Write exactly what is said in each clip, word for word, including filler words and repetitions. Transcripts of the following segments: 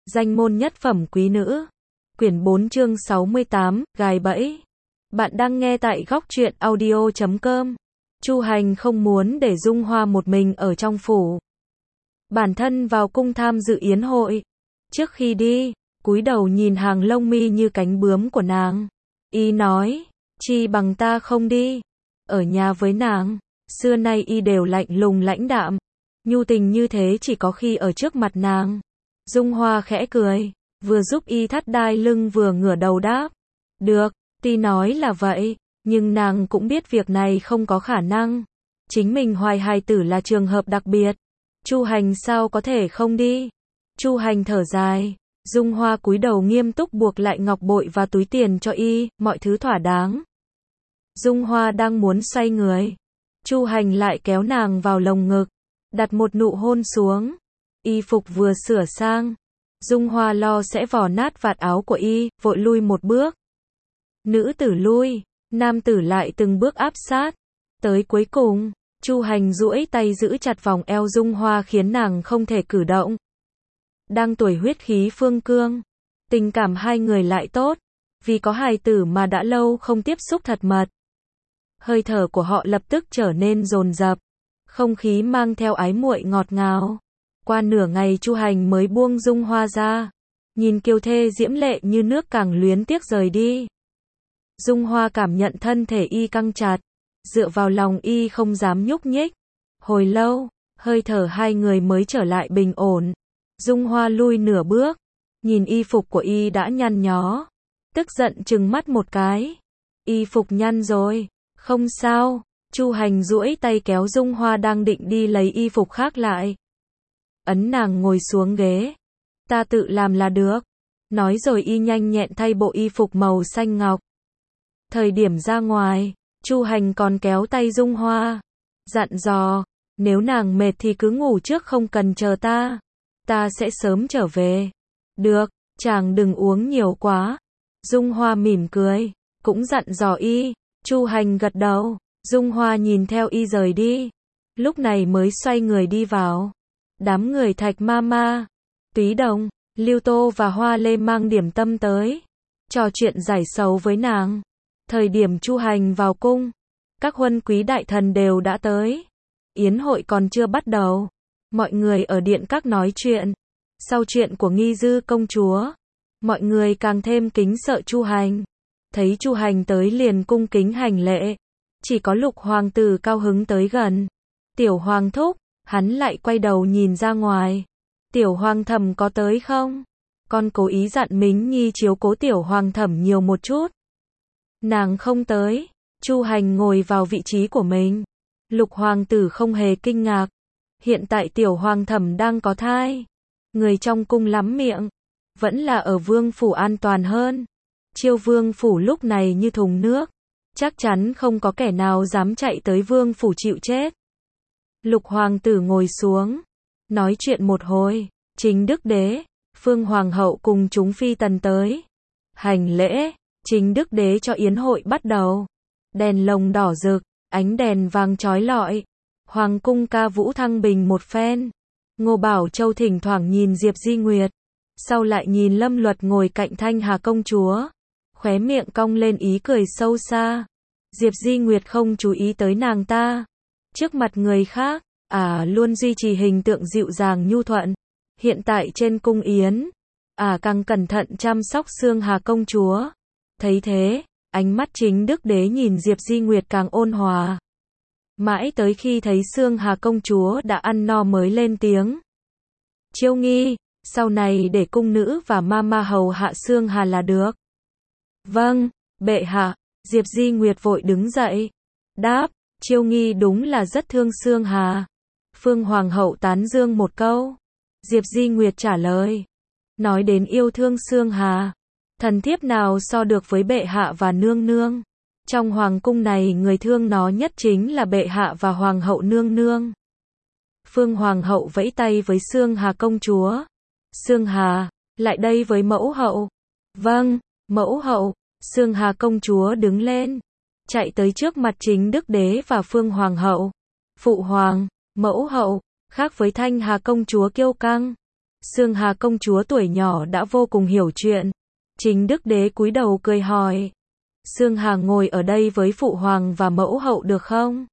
Danh môn nhất phẩm quý nữ. Quyển bốn chương sáu mươi tám, gài bẫy. Bạn đang nghe tại góc truyện audio chấm com. Chu Hành không muốn để Dung Hoa một mình ở trong phủ. Bản thân vào cung tham dự yến hội. Trước khi đi, cúi đầu nhìn hàng lông mi như cánh bướm của nàng. Y nói, chi bằng ta không đi. Ở nhà với nàng, xưa nay y đều lạnh lùng lãnh đạm. Nhu tình như thế chỉ có khi ở trước mặt nàng. Dung Hoa khẽ cười, vừa giúp y thắt đai lưng vừa ngửa đầu đáp. Được, tuy nói là vậy, nhưng nàng cũng biết việc này không có khả năng. Chính mình hoài hài tử là trường hợp đặc biệt. Chu Hành sao có thể không đi? Chu Hành thở dài. Dung Hoa cúi đầu nghiêm túc buộc lại ngọc bội và túi tiền cho y, mọi thứ thỏa đáng. Dung Hoa đang muốn xoay người. Chu Hành lại kéo nàng vào lồng ngực, đặt một nụ hôn xuống. Y phục vừa sửa sang, Dung Hoa lo sẽ vò nát vạt áo của y, vội lui một bước. Nữ tử lui, nam tử lại từng bước áp sát. Tới cuối cùng, Chu Hành duỗi tay giữ chặt vòng eo Dung Hoa khiến nàng không thể cử động. Đang tuổi huyết khí phương cương, tình cảm hai người lại tốt, vì có hài tử mà đã lâu không tiếp xúc thật mật. Hơi thở của họ lập tức trở nên dồn dập, không khí mang theo ái muội ngọt ngào. Qua nửa ngày Chu Hành mới buông Dung Hoa ra, nhìn kiều thê diễm lệ như nước càng luyến tiếc rời đi. Dung Hoa cảm nhận thân thể y căng chặt, dựa vào lòng y không dám nhúc nhích. Hồi lâu, hơi thở hai người mới trở lại bình ổn. Dung Hoa lui nửa bước, nhìn y phục của y đã nhăn nhó, tức giận trừng mắt một cái. Y phục nhăn rồi, không sao. Chu Hành duỗi tay kéo Dung Hoa đang định đi lấy y phục khác lại. Ấn nàng ngồi xuống ghế. Ta tự làm là được. Nói rồi y nhanh nhẹn thay bộ y phục màu xanh ngọc. Thời điểm ra ngoài, Chu Hành còn kéo tay Dung Hoa, dặn dò, nếu nàng mệt thì cứ ngủ trước không cần chờ ta. Ta sẽ sớm trở về. Được, chàng đừng uống nhiều quá. Dung Hoa mỉm cười, cũng dặn dò y. Chu Hành gật đầu. Dung Hoa nhìn theo y rời đi, lúc này mới xoay người đi vào. Đám người Thạch Mama, Túy Đồng, Lưu Tô và Hoa Lê mang điểm tâm tới, trò chuyện giải sầu với nàng. Thời điểm Chu Hành vào cung, các huân quý đại thần đều đã tới. Yến hội còn chưa bắt đầu, mọi người ở điện các nói chuyện. Sau chuyện của Nghi Dư công chúa, mọi người càng thêm kính sợ Chu Hành. Thấy Chu Hành tới liền cung kính hành lễ. Chỉ có Lục hoàng tử cao hứng tới gần. Tiểu hoàng thúc, hắn lại quay đầu nhìn ra ngoài. Tiểu hoàng thẩm có tới không? Con cố ý dặn Mính Nhi chiếu cố tiểu hoàng thẩm nhiều một chút. Nàng không tới. Chu Hành ngồi vào vị trí của mình. Lục hoàng tử không hề kinh ngạc. Hiện tại tiểu hoàng thẩm đang có thai. Người trong cung lắm miệng. Vẫn là ở vương phủ an toàn hơn. Chiêu vương phủ lúc này như thùng nước. Chắc chắn không có kẻ nào dám chạy tới vương phủ chịu chết. Lục hoàng tử ngồi xuống, nói chuyện một hồi. Chính đức đế, Phương hoàng hậu cùng chúng phi tần tới. Hành lễ, chính đức đế cho yến hội bắt đầu. Đèn lồng đỏ rực, ánh đèn vàng chói lọi. Hoàng cung ca vũ thăng bình một phen. Ngô Bảo Châu thỉnh thoảng nhìn Diệp Di Nguyệt, sau lại nhìn Lâm Luật ngồi cạnh Thanh Hà công chúa. Khóe miệng cong lên ý cười sâu xa. Diệp Di Nguyệt không chú ý tới nàng ta. Trước mặt người khác, à luôn duy trì hình tượng dịu dàng nhu thuận. Hiện tại trên cung yến, à càng cẩn thận chăm sóc Xương Hà công chúa. Thấy thế, ánh mắt chính đức đế nhìn Diệp Di Nguyệt càng ôn hòa. Mãi tới khi thấy Xương Hà công chúa đã ăn no mới lên tiếng. Chiêu nghi, sau này để cung nữ và mama hầu hạ Xương Hà là được. Vâng, bệ hạ. Diệp Di Nguyệt vội đứng dậy, đáp, Chiêu nghi đúng là rất thương Xương Hà. Phương hoàng hậu tán dương một câu. Diệp Di Nguyệt trả lời, nói đến yêu thương Xương Hà, thần thiếp nào so được với bệ hạ và nương nương. Trong hoàng cung này người thương nó nhất chính là bệ hạ và hoàng hậu nương nương. Phương hoàng hậu vẫy tay với Xương Hà công chúa. Xương Hà, lại đây với mẫu hậu. Vâng, mẫu hậu. Xương Hà công chúa đứng lên, chạy tới trước mặt chính đức đế và Phương hoàng hậu. Phụ hoàng, mẫu hậu, khác với Thanh Hà công chúa kiêu căng, Sương Hà công chúa tuổi nhỏ đã vô cùng hiểu chuyện. Chính đức đế cúi đầu cười hỏi. Sương Hà ngồi ở đây với phụ hoàng và mẫu hậu được không?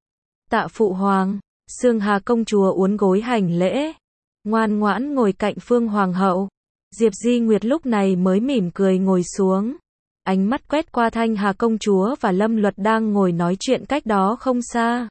Tạ phụ hoàng. Sương Hà công chúa uốn gối hành lễ, ngoan ngoãn ngồi cạnh Phương hoàng hậu. Diệp Di Nguyệt lúc này mới mỉm cười ngồi xuống, ánh mắt quét qua Thanh Hà công chúa và Lâm Luật đang ngồi nói chuyện cách đó không xa.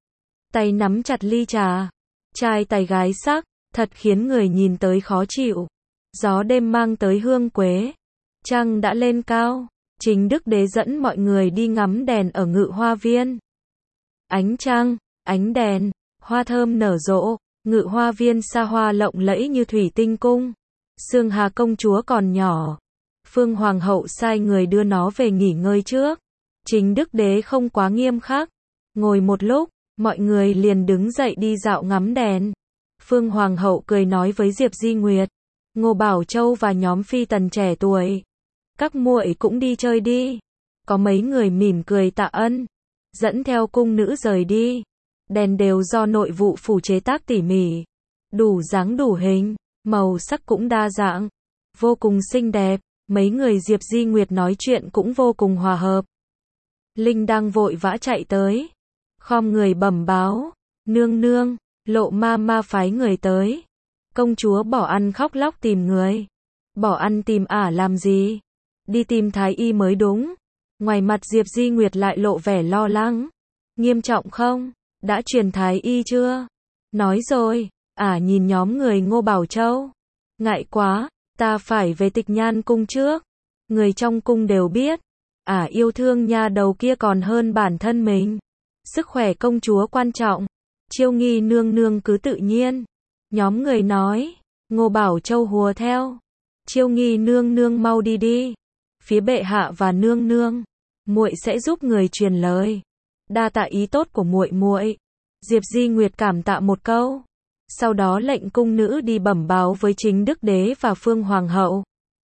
Tay nắm chặt ly trà, trai tài gái sắc, thật khiến người nhìn tới khó chịu. Gió đêm mang tới hương quế, trăng đã lên cao. Chính đức đế dẫn mọi người đi ngắm đèn ở Ngự Hoa Viên. Ánh trăng, ánh đèn, hoa thơm nở rộ, Ngự Hoa Viên xa hoa lộng lẫy như thủy tinh cung. Sương Hà công chúa còn nhỏ, Phương hoàng hậu sai người đưa nó về nghỉ ngơi trước. Chính đức đế không quá nghiêm khắc, ngồi một lúc, mọi người liền đứng dậy đi dạo ngắm đèn. Phương hoàng hậu cười nói với Diệp Di Nguyệt, Ngô Bảo Châu và nhóm phi tần trẻ tuổi, các muội cũng đi chơi đi. Có mấy người mỉm cười tạ ân, dẫn theo cung nữ rời đi. Đèn đều do nội vụ phủ chế tác tỉ mỉ, đủ dáng đủ hình, màu sắc cũng đa dạng, vô cùng xinh đẹp. Mấy người Diệp Di Nguyệt nói chuyện cũng vô cùng hòa hợp. Linh đang vội vã chạy tới, khom người bẩm báo, nương nương, Lộ ma ma phái người tới. Công chúa bỏ ăn khóc lóc tìm người. Bỏ ăn tìm ả làm gì? Đi tìm thái y mới đúng. Ngoài mặt Diệp Di Nguyệt lại lộ vẻ lo lắng. Nghiêm trọng không? Đã truyền thái y chưa? Nói rồi. Ả nhìn nhóm người Ngô Bảo Châu. Ngại quá, ta phải về Tịch Nhan cung trước. Người trong cung đều biết, ả yêu thương nha đầu kia còn hơn bản thân mình. Sức khỏe công chúa quan trọng. Chiêu Nghi nương nương cứ tự nhiên. Nhóm người nói. Ngô Bảo Châu hùa theo. Chiêu Nghi nương nương mau đi đi. Phía bệ hạ và nương nương, muội sẽ giúp người truyền lời. Đa tạ ý tốt của muội muội. Diệp Di Nguyệt cảm tạ một câu. Sau đó lệnh cung nữ đi bẩm báo với chính đức đế và Phương hoàng hậu.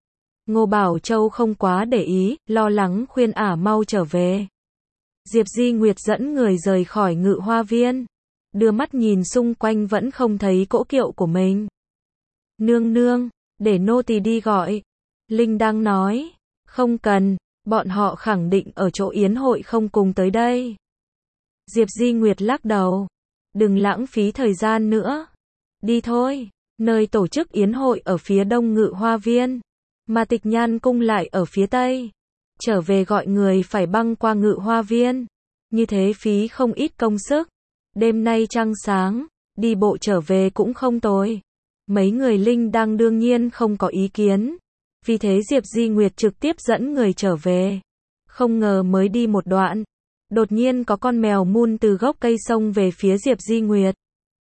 Ngô Bảo Châu không quá để ý, lo lắng khuyên ả mau trở về. Diệp Di Nguyệt dẫn người rời khỏi Ngự Hoa Viên, đưa mắt nhìn xung quanh vẫn không thấy cỗ kiệu của mình. Nương nương, để nô tỳ đi gọi. Linh đang nói, không cần, bọn họ khẳng định ở chỗ yến hội không cùng tới đây. Diệp Di Nguyệt lắc đầu, đừng lãng phí thời gian nữa. Đi thôi, nơi tổ chức yến hội ở phía đông Ngự Hoa Viên, mà Tịch Nhan cung lại ở phía tây. Trở về gọi người phải băng qua Ngự Hoa Viên, như thế phí không ít công sức. Đêm nay trăng sáng, đi bộ trở về cũng không tồi. Mấy người Linh đang đương nhiên không có ý kiến. Vì thế Diệp Di Nguyệt trực tiếp dẫn người trở về. Không ngờ mới đi một đoạn, đột nhiên có con mèo mun từ gốc cây xông về phía Diệp Di Nguyệt.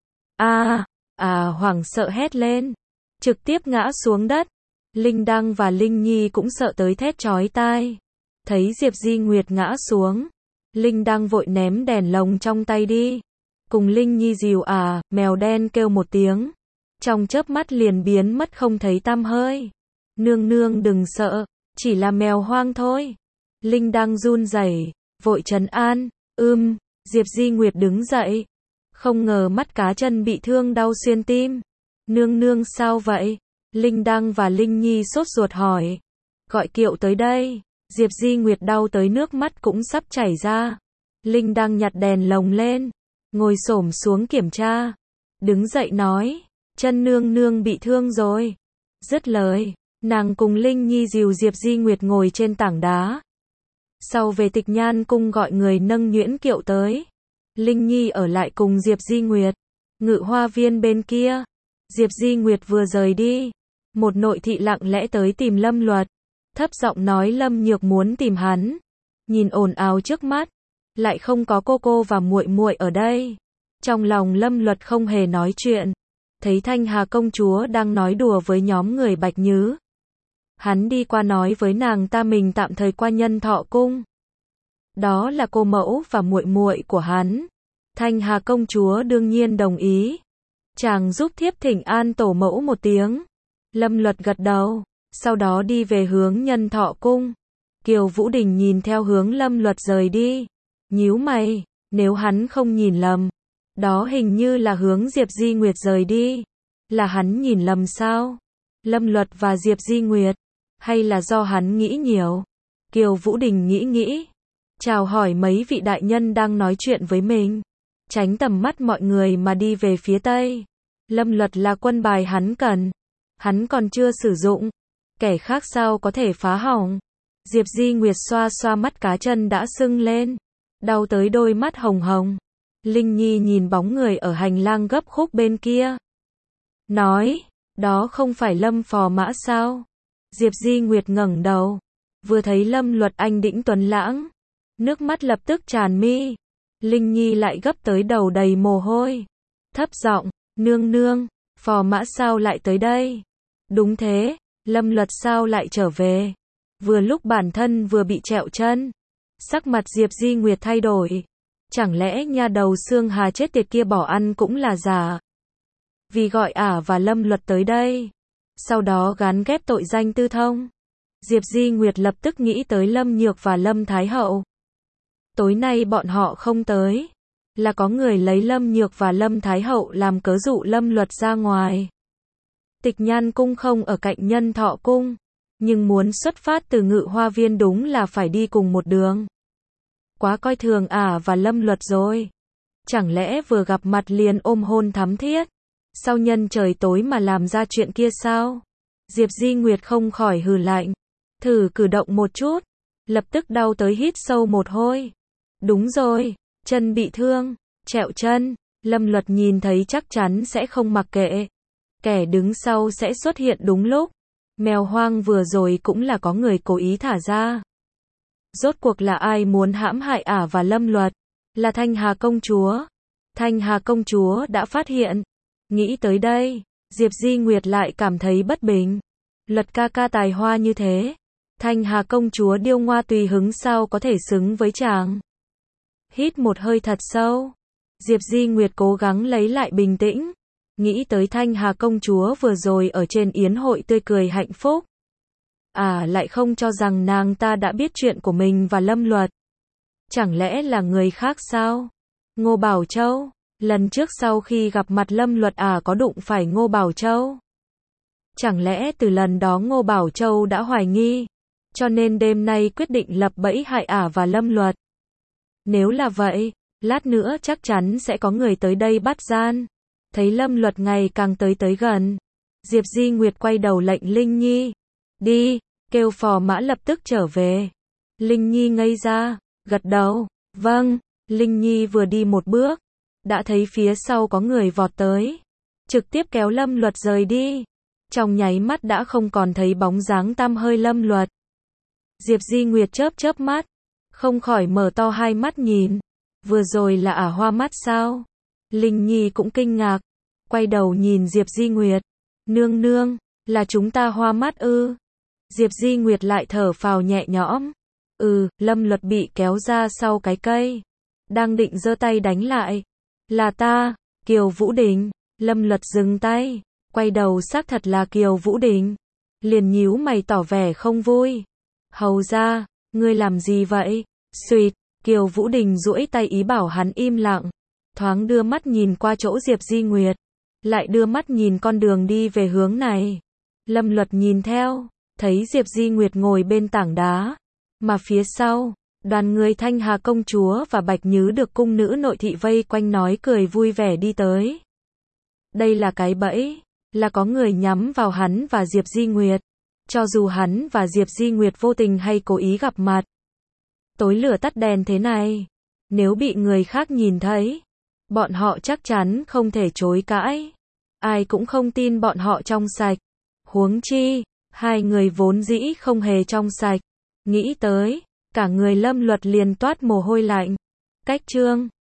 A, à, hoảng sợ hét lên, trực tiếp ngã xuống đất. Linh Đăng và Linh Nhi cũng sợ tới thét chói tai. Thấy Diệp Di Nguyệt ngã xuống, Linh Đăng vội ném đèn lồng trong tay đi. Cùng Linh Nhi dìu à, mèo đen kêu một tiếng, trong chớp mắt liền biến mất không thấy tăm hơi. Nương nương đừng sợ, chỉ là mèo hoang thôi. Linh Đăng run rẩy, vội trấn an, ưm, Diệp Di Nguyệt đứng dậy. Không ngờ mắt cá chân bị thương đau xuyên tim. Nương nương sao vậy? Linh Đăng và Linh Nhi sốt ruột hỏi. Gọi kiệu tới đây. Diệp Di Nguyệt đau tới nước mắt cũng sắp chảy ra. Linh Đăng nhặt đèn lồng lên, ngồi xổm xuống kiểm tra. Đứng dậy nói, chân nương nương bị thương rồi. Dứt lời, nàng cùng Linh Nhi dìu Diệp Di Nguyệt ngồi trên tảng đá. Sau về Tịch Nhan cung gọi người nâng nhuyễn kiệu tới. Linh Nhi ở lại cùng Diệp Di Nguyệt. Ngự Hoa Viên bên kia, Diệp Di Nguyệt vừa rời đi, một nội thị lặng lẽ tới tìm Lâm Luật, thấp giọng nói Lâm Nhược muốn tìm hắn. Nhìn ồn ào trước mắt, lại không có cô cô và muội muội ở đây. Trong lòng Lâm Luật không hề nói chuyện. Thấy Thanh Hà công chúa đang nói đùa với nhóm người Bạch Nhứ, hắn đi qua nói với nàng ta mình tạm thời qua Nhân Thọ cung. Đó là cô mẫu và muội muội của hắn. Thanh Hà công chúa đương nhiên đồng ý. Chàng giúp thiếp thỉnh an tổ mẫu một tiếng. Lâm Luật gật đầu, sau đó đi về hướng Nhân Thọ cung. Kiều Vũ Đình nhìn theo hướng Lâm Luật rời đi, nhíu mày, nếu hắn không nhìn lầm, đó hình như là hướng Diệp Di Nguyệt rời đi. Là hắn nhìn lầm sao? Lâm Luật và Diệp Di Nguyệt? Hay là do hắn nghĩ nhiều? Kiều Vũ Đình nghĩ nghĩ. Chào hỏi mấy vị đại nhân đang nói chuyện với mình. Tránh tầm mắt mọi người mà đi về phía tây. Lâm Luật là quân bài hắn cần. Hắn còn chưa sử dụng. Kẻ khác sao có thể phá hỏng. Diệp Di Nguyệt xoa xoa mắt cá chân đã sưng lên. Đau tới đôi mắt hồng hồng. Linh Nhi nhìn bóng người ở hành lang gấp khúc bên kia. Nói, đó không phải Lâm Phò Mã sao? Diệp Di Nguyệt ngẩng đầu. Vừa thấy Lâm Luật anh đĩnh tuấn lãng. Nước mắt lập tức tràn mi. Linh Nhi lại gấp tới đầu đầy mồ hôi. Thấp giọng, nương nương, Phò Mã sao lại tới đây? Đúng thế, Lâm Luật sao lại trở về? Vừa lúc bản thân vừa bị trẹo chân. Sắc mặt Diệp Di Nguyệt thay đổi. Chẳng lẽ nha đầu Xương Hà chết tiệt kia bỏ ăn cũng là giả? Vì gọi ả và Lâm Luật tới đây. Sau đó gán ghép tội danh tư thông. Diệp Di Nguyệt lập tức nghĩ tới Lâm Nhược và Lâm Thái Hậu. Tối nay bọn họ không tới. Là có người lấy Lâm Nhược và Lâm Thái Hậu làm cớ dụ Lâm Luật ra ngoài. Tịch Nhan cung không ở cạnh Nhân Thọ cung. Nhưng muốn xuất phát từ Ngự Hoa viên đúng là phải đi cùng một đường. Quá coi thường ả và Lâm Luật rồi. Chẳng lẽ vừa gặp mặt liền ôm hôn thắm thiết? Sau nhân trời tối mà làm ra chuyện kia sao? Diệp Di Nguyệt không khỏi hừ lạnh. Thử cử động một chút. Lập tức đau tới hít sâu một hơi. Đúng rồi, chân bị thương, trẹo chân. Lâm Luật nhìn thấy chắc chắn sẽ không mặc kệ. Kẻ đứng sau sẽ xuất hiện đúng lúc. Mèo hoang vừa rồi cũng là có người cố ý thả ra. Rốt cuộc là ai muốn hãm hại ả và Lâm Luật? Là Thanh Hà công chúa. Thanh Hà công chúa đã phát hiện. Nghĩ tới đây, Diệp Di Nguyệt lại cảm thấy bất bình. Luật ca ca tài hoa như thế. Thanh Hà công chúa điêu ngoa tùy hứng sao có thể xứng với chàng. Hít một hơi thật sâu. Diệp Di Nguyệt cố gắng lấy lại bình tĩnh. Nghĩ tới Thanh Hà công chúa vừa rồi ở trên yến hội tươi cười hạnh phúc. À lại không cho rằng nàng ta đã biết chuyện của mình và Lâm Luật. Chẳng lẽ là người khác sao? Ngô Bảo Châu. Lần trước sau khi gặp mặt Lâm Luật à có đụng phải Ngô Bảo Châu. Chẳng lẽ từ lần đó Ngô Bảo Châu đã hoài nghi. Cho nên đêm nay quyết định lập bẫy hại ả và Lâm Luật. Nếu là vậy, lát nữa chắc chắn sẽ có người tới đây bắt gian. Thấy Lâm Luật ngày càng tới tới gần. Diệp Di Nguyệt quay đầu lệnh Linh Nhi. Đi, kêu Phò Mã lập tức trở về. Linh Nhi ngây ra, gật đầu. Vâng, Linh Nhi vừa đi một bước. Đã thấy phía sau có người vọt tới. Trực tiếp kéo Lâm Luật rời đi. Trong nháy mắt đã không còn thấy bóng dáng tăm hơi Lâm Luật. Diệp Di Nguyệt chớp chớp mắt. Không khỏi mở to hai mắt nhìn. Vừa rồi là ả hoa mắt sao? Linh Nhi cũng kinh ngạc. Quay đầu nhìn Diệp Di Nguyệt. Nương nương, là chúng ta hoa mắt ư? Diệp Di Nguyệt lại thở phào nhẹ nhõm. Ừ, Lâm Luật bị kéo ra sau cái cây. Đang định giơ tay đánh lại. Là ta, Kiều Vũ Đình. Lâm Luật dừng tay. Quay đầu xác thật là Kiều Vũ Đình. Liền nhíu mày tỏ vẻ không vui. Hầu ra, ngươi làm gì vậy? Xuyệt, Kiều Vũ Đình duỗi tay ý bảo hắn im lặng. Thoáng đưa mắt nhìn qua chỗ Diệp Di Nguyệt. Lại đưa mắt nhìn con đường đi về hướng này. Lâm Luật nhìn theo. Thấy Diệp Di Nguyệt ngồi bên tảng đá. Mà phía sau, đoàn người Thanh Hà công chúa và Bạch Nhứ được cung nữ nội thị vây quanh nói cười vui vẻ đi tới. Đây là cái bẫy. Là có người nhắm vào hắn và Diệp Di Nguyệt. Cho dù hắn và Diệp Di Nguyệt vô tình hay cố ý gặp mặt. Tối lửa tắt đèn thế này. Nếu bị người khác nhìn thấy. Bọn họ chắc chắn không thể chối cãi. Ai cũng không tin bọn họ trong sạch. Huống chi, hai người vốn dĩ không hề trong sạch. Nghĩ tới, cả người Lâm Luật liền toát mồ hôi lạnh. Cách chương